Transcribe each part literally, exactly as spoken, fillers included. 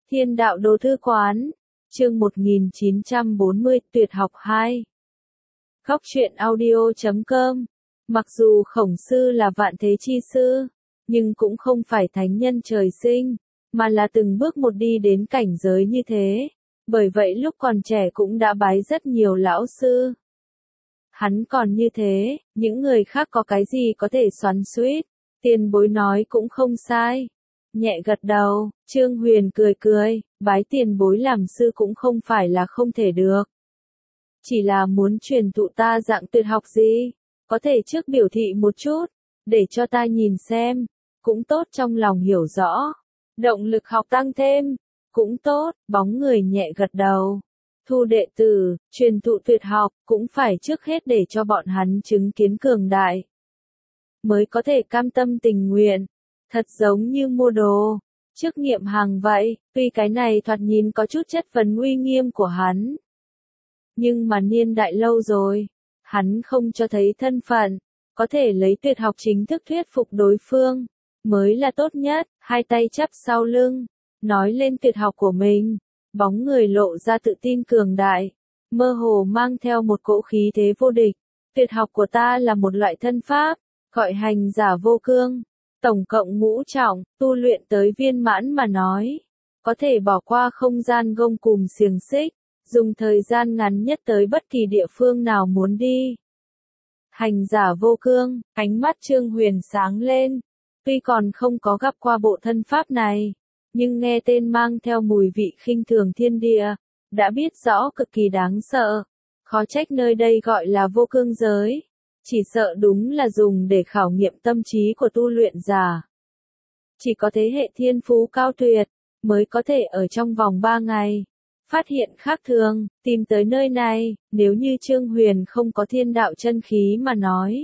Thiên đạo đồ thư quán, chương một nghìn chín trăm bốn mươi, tuyệt học hai. Góc truyện audio chấm com. Mặc dù Khổng Sư là vạn thế chi sư, nhưng cũng không phải thánh nhân trời sinh, mà là từng bước một đi đến cảnh giới như thế. Bởi vậy lúc còn trẻ cũng đã bái rất nhiều lão sư. Hắn còn như thế, những người khác có cái gì có thể xoắn xuýt, tiền bối nói cũng không sai. Nhẹ gật đầu, Trương Huyền cười cười, bái tiền bối làm sư cũng không phải là không thể được. Chỉ là muốn truyền thụ ta dạng tuyệt học gì, có thể trước biểu thị một chút, để cho ta nhìn xem, cũng tốt trong lòng hiểu rõ. Động lực học tăng thêm, cũng tốt, bóng người nhẹ gật đầu. Thu đệ tử, truyền thụ tuyệt học, cũng phải trước hết để cho bọn hắn chứng kiến cường đại. Mới có thể cam tâm tình nguyện. Thật giống như mua đồ, trước nghiệm hàng vậy, tuy cái này thoạt nhìn có chút chất vấn uy nghiêm của hắn. Nhưng mà niên đại lâu rồi, hắn không cho thấy thân phận, có thể lấy tuyệt học chính thức thuyết phục đối phương, mới là tốt nhất, hai tay chắp sau lưng, nói lên tuyệt học của mình, bóng người lộ ra tự tin cường đại, mơ hồ mang theo một cỗ khí thế vô địch. Tuyệt học của ta là một loại thân pháp, gọi hành giả vô cương. Tổng cộng ngũ trọng, tu luyện tới viên mãn mà nói, có thể bỏ qua không gian gông cùm xiềng xích, dùng thời gian ngắn nhất tới bất kỳ địa phương nào muốn đi. Hành giả vô cương, ánh mắt Trương Huyền sáng lên, tuy còn không có gặp qua bộ thân pháp này, nhưng nghe tên mang theo mùi vị khinh thường thiên địa, đã biết rõ cực kỳ đáng sợ, khó trách nơi đây gọi là vô cương giới. Chỉ sợ đúng là dùng để khảo nghiệm tâm trí của tu luyện giả. Chỉ có thế hệ thiên phú cao tuyệt, mới có thể ở trong vòng ba ngày, phát hiện khác thường, tìm tới nơi này, nếu như Trương Huyền không có thiên đạo chân khí mà nói.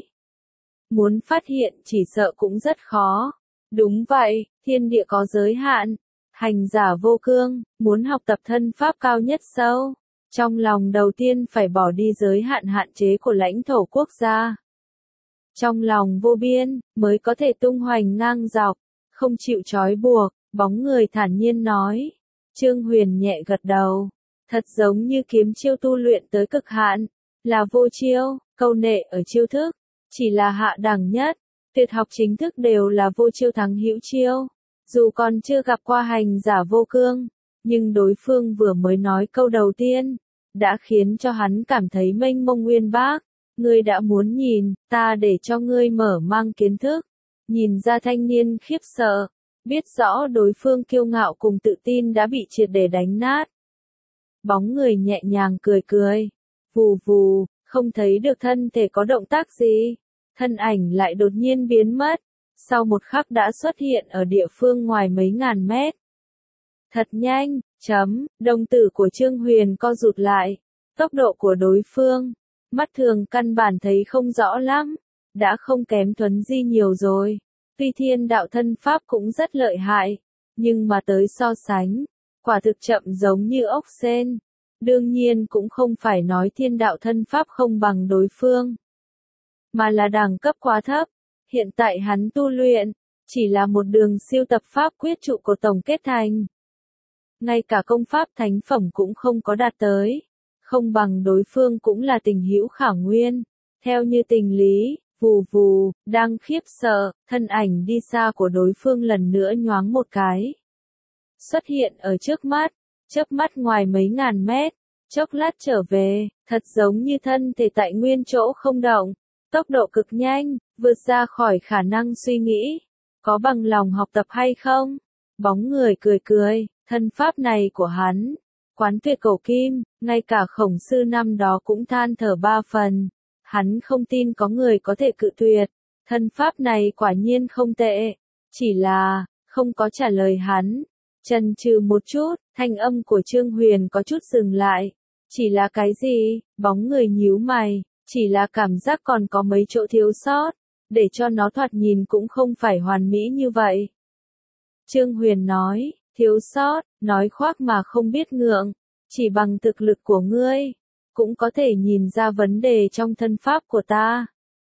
Muốn phát hiện chỉ sợ cũng rất khó. Đúng vậy, thiên địa có giới hạn, hành giả vô cương, muốn học tập thân pháp cao nhất sâu. Trong lòng đầu tiên phải bỏ đi giới hạn hạn chế của lãnh thổ quốc gia. Trong lòng vô biên, mới có thể tung hoành ngang dọc, không chịu trói buộc, bóng người thản nhiên nói. Trương Huyền nhẹ gật đầu, thật giống như kiếm chiêu tu luyện tới cực hạn, là vô chiêu, câu nệ ở chiêu thức, chỉ là hạ đẳng nhất, tuyệt học chính thức đều là vô chiêu thắng hữu chiêu. Dù còn chưa gặp qua hành giả vô cương, nhưng đối phương vừa mới nói câu đầu tiên, đã khiến cho hắn cảm thấy mênh mông uyên bác. Ngươi đã muốn nhìn, ta để cho ngươi mở mang kiến thức. Nhìn ra thanh niên khiếp sợ, biết rõ đối phương kiêu ngạo cùng tự tin đã bị triệt để đánh nát. Bóng người nhẹ nhàng cười cười, vù vù, không thấy được thân thể có động tác gì. Thân ảnh lại đột nhiên biến mất, sau một khắc đã xuất hiện ở địa phương ngoài mấy ngàn mét. Thật nhanh, chấm, đồng tử của Trương Huyền co rụt lại, tốc độ của đối phương. Mắt thường căn bản thấy không rõ lắm, đã không kém Thuấn Di nhiều rồi. Tuy thiên đạo thân pháp cũng rất lợi hại, nhưng mà tới so sánh, quả thực chậm giống như ốc sên. Đương nhiên cũng không phải nói thiên đạo thân pháp không bằng đối phương, mà là đẳng cấp quá thấp. Hiện tại hắn tu luyện, chỉ là một đường siêu tập pháp quyết trụ của tổng kết thành. Ngay cả công pháp thánh phẩm cũng không có đạt tới. Không bằng đối phương cũng là tình hữu khả nguyên. Theo như tình lý, vù vù, đang khiếp sợ, thân ảnh đi xa của đối phương lần nữa nhoáng một cái. Xuất hiện ở trước mắt, chớp mắt ngoài mấy ngàn mét, chốc lát trở về, thật giống như thân thể tại nguyên chỗ không động. Tốc độ cực nhanh, vượt ra khỏi khả năng suy nghĩ. Có bằng lòng học tập hay không? Bóng người cười cười, thân pháp này của hắn. Quán tuyệt cổ kim, ngay cả Khổng Sư năm đó cũng than thở ba phần. Hắn không tin có người có thể cự tuyệt. Thân pháp này quả nhiên không tệ. Chỉ là, không có trả lời hắn. Chần chừ một chút, thanh âm của Trương Huyền có chút dừng lại. Chỉ là cái gì? Bóng người nhíu mày. Chỉ là cảm giác còn có mấy chỗ thiếu sót. Để cho nó thoạt nhìn cũng không phải hoàn mỹ như vậy. Trương Huyền nói. Thiếu sót, nói khoác mà không biết ngượng, chỉ bằng thực lực của ngươi, cũng có thể nhìn ra vấn đề trong thân pháp của ta.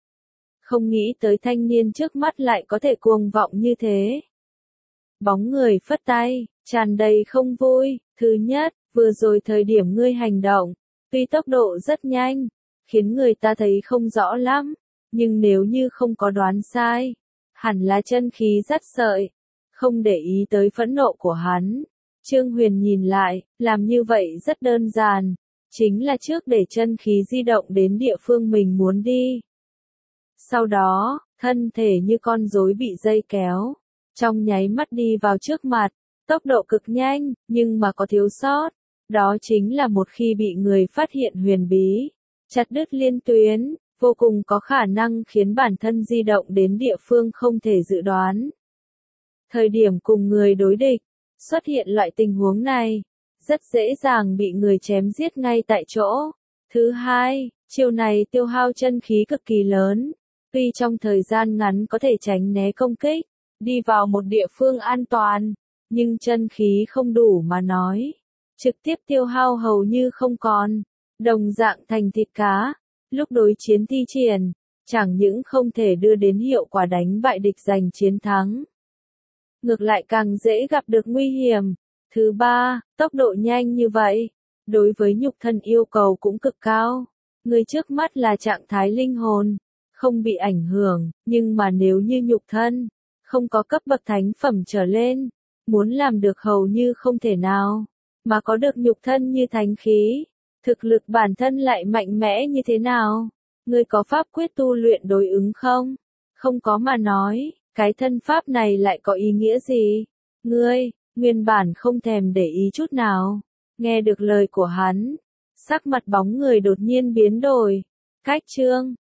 Không nghĩ tới thanh niên trước mắt lại có thể cuồng vọng như thế. Bóng người phất tay, tràn đầy không vui. Thứ nhất, vừa rồi thời điểm ngươi hành động, tuy tốc độ rất nhanh, khiến người ta thấy không rõ lắm, nhưng nếu như không có đoán sai, hẳn là chân khí dắt sợi. Không để ý tới phẫn nộ của hắn, Trương Huyền nhìn lại, làm như vậy rất đơn giản, chính là trước để chân khí di động đến địa phương mình muốn đi. Sau đó, thân thể như con rối bị dây kéo, trong nháy mắt đi vào trước mặt, tốc độ cực nhanh, nhưng mà có thiếu sót, đó chính là một khi bị người phát hiện huyền bí, chặt đứt liên tuyến, vô cùng có khả năng khiến bản thân di động đến địa phương không thể dự đoán. Thời điểm cùng người đối địch, xuất hiện loại tình huống này, rất dễ dàng bị người chém giết ngay tại chỗ. Thứ hai, chiêu này tiêu hao chân khí cực kỳ lớn, tuy trong thời gian ngắn có thể tránh né công kích, đi vào một địa phương an toàn, nhưng chân khí không đủ mà nói, trực tiếp tiêu hao hầu như không còn, đồng dạng thành thịt cá, lúc đối chiến thi triển, chẳng những không thể đưa đến hiệu quả đánh bại địch giành chiến thắng, ngược lại càng dễ gặp được nguy hiểm. Thứ ba, tốc độ nhanh như vậy, đối với nhục thân yêu cầu cũng cực cao. Người trước mắt là trạng thái linh hồn, không bị ảnh hưởng, nhưng mà nếu như nhục thân, không có cấp bậc thánh phẩm trở lên, muốn làm được hầu như không thể nào, mà có được nhục thân như thánh khí, thực lực bản thân lại mạnh mẽ như thế nào? Ngươi có pháp quyết tu luyện đối ứng không? Không có mà nói, cái thân pháp này lại có ý nghĩa gì? Ngươi, nguyên bản không thèm để ý chút nào, nghe được lời của hắn, sắc mặt bóng người đột nhiên biến đổi. Cách chương